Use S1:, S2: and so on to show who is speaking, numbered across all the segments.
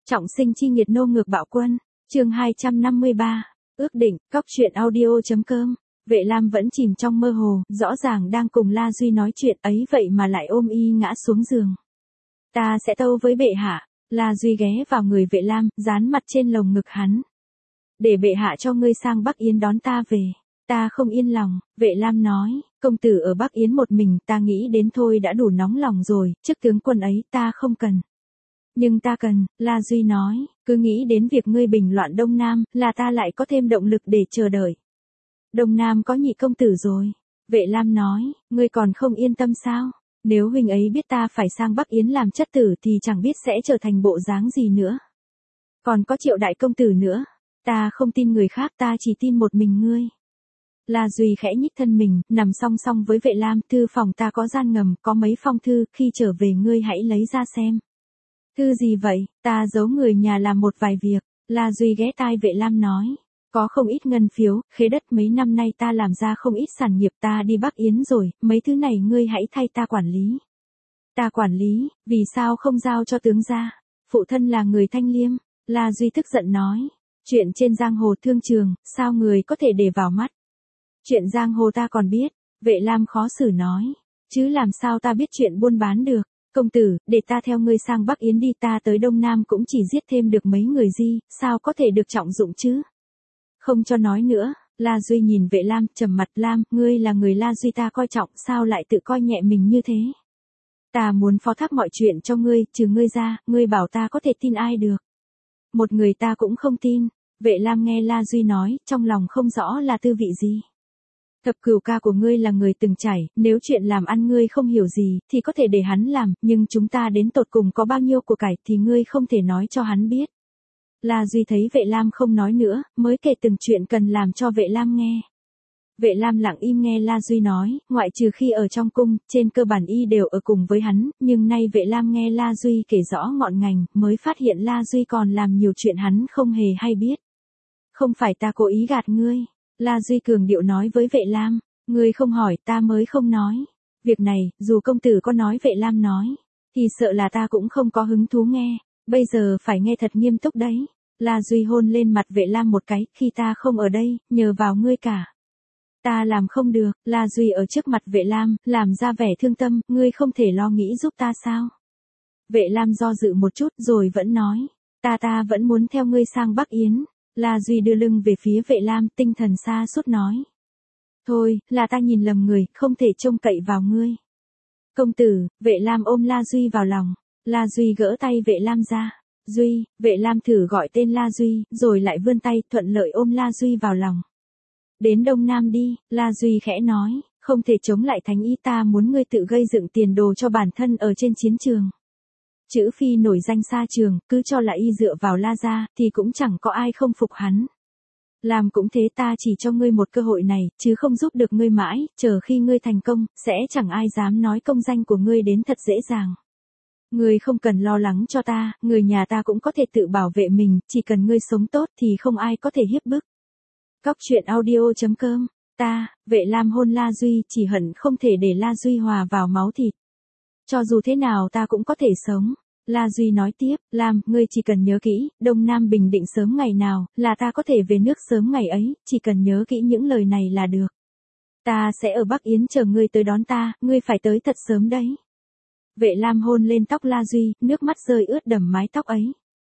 S1: Trọng sinh chi nghiệt nô ngược bạo quân, chương 253, ước định, cóc truyện audio.com. Vệ Lam vẫn chìm trong mơ hồ, rõ ràng đang cùng La Duy nói chuyện ấy vậy mà lại ôm y ngã xuống giường. Ta sẽ tâu với bệ hạ. La Duy ghé vào người Vệ Lam, dán mặt trên lồng ngực hắn. Để bệ hạ cho ngươi sang Bắc Yến đón ta về. Ta không yên lòng, Vệ Lam nói, công tử ở Bắc Yến một mình ta nghĩ đến thôi đã đủ nóng lòng rồi, chức tướng quân ấy ta không cần. Nhưng ta cần, La Duy nói, cứ nghĩ đến việc ngươi bình loạn Đông Nam, là ta lại có thêm động lực để chờ đợi. Đông Nam có nhị công tử rồi. Vệ Lam nói, ngươi còn không yên tâm sao? Nếu huynh ấy biết ta phải sang Bắc Yến làm chất tử thì chẳng biết sẽ trở thành bộ dáng gì nữa. Còn có Triệu đại công tử nữa. Ta không tin người khác, ta chỉ tin một mình ngươi. La Duy khẽ nhích thân mình, nằm song song với Vệ Lam, thư phòng ta có gian ngầm, có mấy phong thư, khi trở về ngươi hãy lấy ra xem. Thư gì vậy? Ta giấu người nhà làm một vài việc. La Duy ghé tai Vệ Lam nói. Có không ít ngân phiếu, khế đất mấy năm nay ta làm ra không ít sản nghiệp, ta đi Bắc Yến rồi, mấy thứ này ngươi hãy thay ta quản lý. Ta quản lý, vì sao không giao cho tướng gia? Phụ thân là người Thanh Liêm. La Duy tức giận nói. Chuyện trên giang hồ thương trường, sao người có thể để vào mắt? Chuyện giang hồ ta còn biết. Vệ Lam khó xử nói. Chứ làm sao ta biết chuyện buôn bán được? Công tử, để ta theo ngươi sang Bắc Yến đi, ta tới Đông Nam cũng chỉ giết thêm được mấy người gì, sao có thể được trọng dụng chứ? Không cho nói nữa, La Duy nhìn Vệ Lam, trầm mặt. Lam, ngươi là người La Duy ta coi trọng, sao lại tự coi nhẹ mình như thế? Ta muốn phó thác mọi chuyện cho ngươi, trừ ngươi ra, ngươi bảo ta có thể tin ai được? Một người ta cũng không tin. Vệ Lam nghe La Duy nói, trong lòng không rõ là tư vị gì. Thập cửu ca của ngươi là người từng trải, nếu chuyện làm ăn ngươi không hiểu gì, thì có thể để hắn làm, nhưng chúng ta đến tột cùng có bao nhiêu của cải thì ngươi không thể nói cho hắn biết. La Duy thấy Vệ Lam không nói nữa, mới kể từng chuyện cần làm cho Vệ Lam nghe. Vệ Lam lặng im nghe La Duy nói, ngoại trừ khi ở trong cung, trên cơ bản y đều ở cùng với hắn, nhưng nay Vệ Lam nghe La Duy kể rõ ngọn ngành, mới phát hiện La Duy còn làm nhiều chuyện hắn không hề hay biết. Không phải ta cố ý gạt ngươi. La Duy cường điệu nói với Vệ Lam, ngươi không hỏi ta mới không nói. Việc này, dù công tử có nói, Vệ Lam nói, thì sợ là ta cũng không có hứng thú nghe, bây giờ phải nghe thật nghiêm túc đấy. La Duy hôn lên mặt Vệ Lam một cái, khi ta không ở đây, nhờ vào ngươi cả. Ta làm không được. La Duy ở trước mặt Vệ Lam, làm ra vẻ thương tâm, ngươi không thể lo nghĩ giúp ta sao? Vệ Lam do dự một chút rồi vẫn nói, ta vẫn muốn theo ngươi sang Bắc Yến. La Duy đưa lưng về phía Vệ Lam, tinh thần sa sút nói. Thôi, là ta nhìn lầm người, không thể trông cậy vào ngươi. Công tử, Vệ Lam ôm La Duy vào lòng. La Duy gỡ tay Vệ Lam ra. Duy, Vệ Lam thử gọi tên La Duy, rồi lại vươn tay, thuận lợi ôm La Duy vào lòng. Đến Đông Nam đi, La Duy khẽ nói, không thể chống lại thánh ý, ta muốn ngươi tự gây dựng tiền đồ cho bản thân ở trên chiến trường. Chữ Phi nổi danh xa trường, cứ cho là y dựa vào La gia, thì cũng chẳng có ai không phục hắn. Làm cũng thế, ta chỉ cho ngươi một cơ hội này, chứ không giúp được ngươi mãi, chờ khi ngươi thành công, sẽ chẳng ai dám nói công danh của ngươi đến thật dễ dàng. Ngươi không cần lo lắng cho ta, người nhà ta cũng có thể tự bảo vệ mình, chỉ cần ngươi sống tốt thì không ai có thể hiếp bức. Cóc truyện audio.com. Vệ Lam hôn La Duy, chỉ hận không thể để La Duy hòa vào máu thịt. Cho dù thế nào ta cũng có thể sống. La Duy nói tiếp, Lam, ngươi chỉ cần nhớ kỹ, Đông Nam bình định sớm ngày nào, là ta có thể về nước sớm ngày ấy, chỉ cần nhớ kỹ những lời này là được. Ta sẽ ở Bắc Yến chờ ngươi tới đón ta, ngươi phải tới thật sớm đấy. Vệ Lam hôn lên tóc La Duy, nước mắt rơi ướt đẫm mái tóc ấy.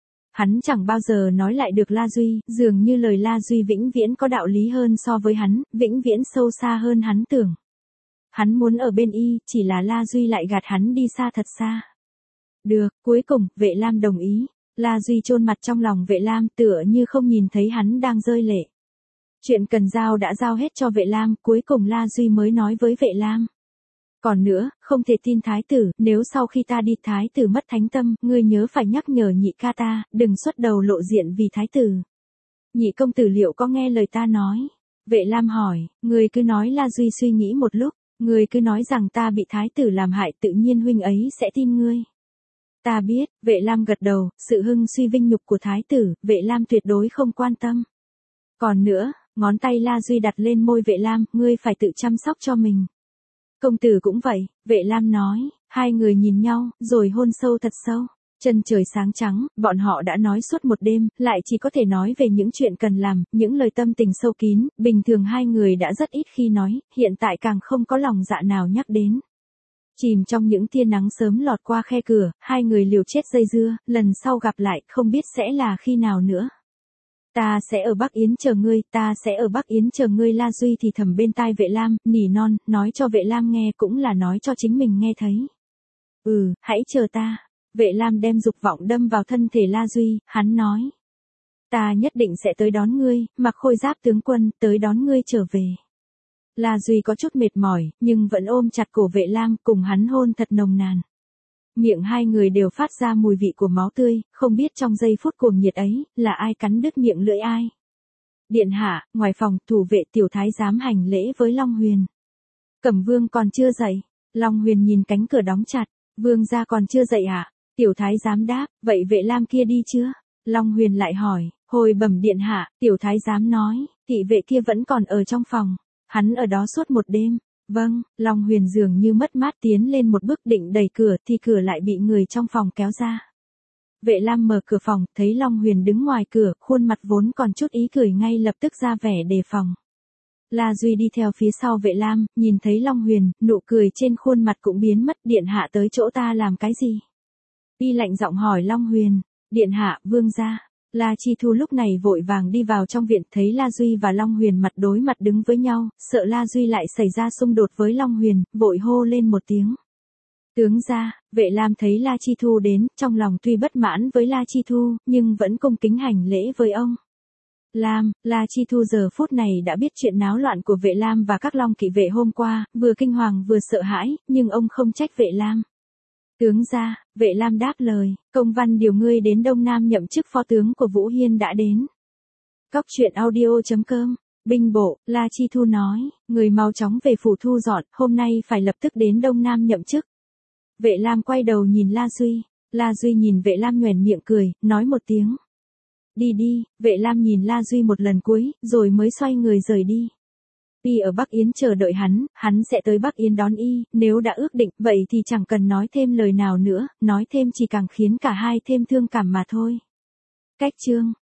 S1: Hắn chẳng bao giờ nói lại được La Duy, dường như lời La Duy vĩnh viễn có đạo lý hơn so với hắn, vĩnh viễn sâu xa hơn hắn tưởng. Hắn muốn ở bên y, chỉ là La Duy lại gạt hắn đi xa thật xa. Được, cuối cùng, Vệ Lam đồng ý. La Duy chôn mặt trong lòng Vệ Lam, tựa như không nhìn thấy hắn đang rơi lệ. Chuyện cần giao đã giao hết cho Vệ Lam, cuối cùng La Duy mới nói với Vệ Lam. Còn nữa, không thể tin thái tử, nếu sau khi ta đi thái tử mất thánh tâm, ngươi nhớ phải nhắc nhở nhị ca ta, đừng xuất đầu lộ diện vì thái tử. Nhị công tử liệu có nghe lời ta nói? Vệ Lam hỏi, ngươi cứ nói. La Duy suy nghĩ một lúc, ngươi cứ nói rằng ta bị thái tử làm hại, tự nhiên huynh ấy sẽ tin ngươi. Ta biết. Vệ Lam gật đầu, sự hưng suy vinh nhục của thái tử, Vệ Lam tuyệt đối không quan tâm. Còn nữa, ngón tay La Duy đặt lên môi Vệ Lam, ngươi phải tự chăm sóc cho mình. Công tử cũng vậy, Vệ Lam nói, hai người nhìn nhau, rồi hôn sâu thật sâu. Chân trời sáng trắng, bọn họ đã nói suốt một đêm, lại chỉ có thể nói về những chuyện cần làm, những lời tâm tình sâu kín, bình thường hai người đã rất ít khi nói, hiện tại càng không có lòng dạ nào nhắc đến. Chìm trong những tia nắng sớm lọt qua khe cửa, hai người liều chết dây dưa, lần sau gặp lại, không biết sẽ là khi nào nữa. Ta sẽ ở Bắc Yến chờ ngươi, ta sẽ ở Bắc Yến chờ ngươi. La Duy thì thầm bên tai Vệ Lam, nỉ non, nói cho Vệ Lam nghe cũng là nói cho chính mình nghe thấy. Hãy chờ ta. Vệ Lam đem dục vọng đâm vào thân thể La Duy, hắn nói. Ta nhất định sẽ tới đón ngươi, mặc khôi giáp tướng quân, tới đón ngươi trở về. La Duy có chút mệt mỏi, nhưng vẫn ôm chặt cổ Vệ Lam, cùng hắn hôn thật nồng nàn. Miệng hai người đều phát ra mùi vị của máu tươi, không biết trong giây phút cuồng nhiệt ấy, là ai cắn đứt miệng lưỡi ai. Điện hạ, ngoài phòng, thủ vệ tiểu thái giám hành lễ với Long Huyền. Cẩm Vương còn chưa dậy. Long Huyền nhìn cánh cửa đóng chặt. Vương gia còn chưa dậy à? Tiểu thái giám đáp, vậy Vệ Lam kia đi chưa? Long Huyền lại hỏi, hồi bẩm điện hạ, tiểu thái giám nói, thị vệ kia vẫn còn ở trong phòng. Hắn ở đó suốt một đêm. Vâng, Long Huyền dường như mất mát tiến lên một bước định đẩy cửa thì cửa lại bị người trong phòng kéo ra. Vệ Lam mở cửa phòng, thấy Long Huyền đứng ngoài cửa, khuôn mặt vốn còn chút ý cười ngay lập tức ra vẻ đề phòng. La Duy đi theo phía sau Vệ Lam, nhìn thấy Long Huyền, nụ cười trên khuôn mặt cũng biến mất. Điện hạ tới chỗ ta làm cái gì? Y lạnh giọng hỏi Long Huyền. Điện hạ, vương gia. La Chi Thu lúc này vội vàng đi vào trong viện, thấy La Duy và Long Huyền mặt đối mặt đứng với nhau, sợ La Duy lại xảy ra xung đột với Long Huyền, vội hô lên một tiếng. Tướng gia. Vệ Lam thấy La Chi Thu đến, trong lòng tuy bất mãn với La Chi Thu, nhưng vẫn cung kính hành lễ với ông. La Chi Thu giờ phút này đã biết chuyện náo loạn của Vệ Lam và các Long kỵ vệ hôm qua, vừa kinh hoàng vừa sợ hãi, nhưng ông không trách Vệ Lam. Tướng gia. Vệ Lam đáp lời, công văn điều ngươi đến Đông Nam nhậm chức phó tướng của Vũ Hiên đã đến. Cóc truyện audio.com. Binh bộ, La Chi Thu nói, người mau chóng về phủ thu dọn, hôm nay phải lập tức đến Đông Nam nhậm chức. Vệ Lam quay đầu nhìn La Duy. La Duy nhìn Vệ Lam nhoẻn miệng cười, nói một tiếng. Đi đi. Vệ Lam nhìn La Duy một lần cuối, rồi mới xoay người rời đi. Y ở Bắc Yến chờ đợi hắn sẽ tới Bắc Yến đón y, nếu đã ước định, vậy thì chẳng cần nói thêm lời nào nữa, nói thêm chỉ càng khiến cả hai thêm thương cảm mà thôi. Cách chương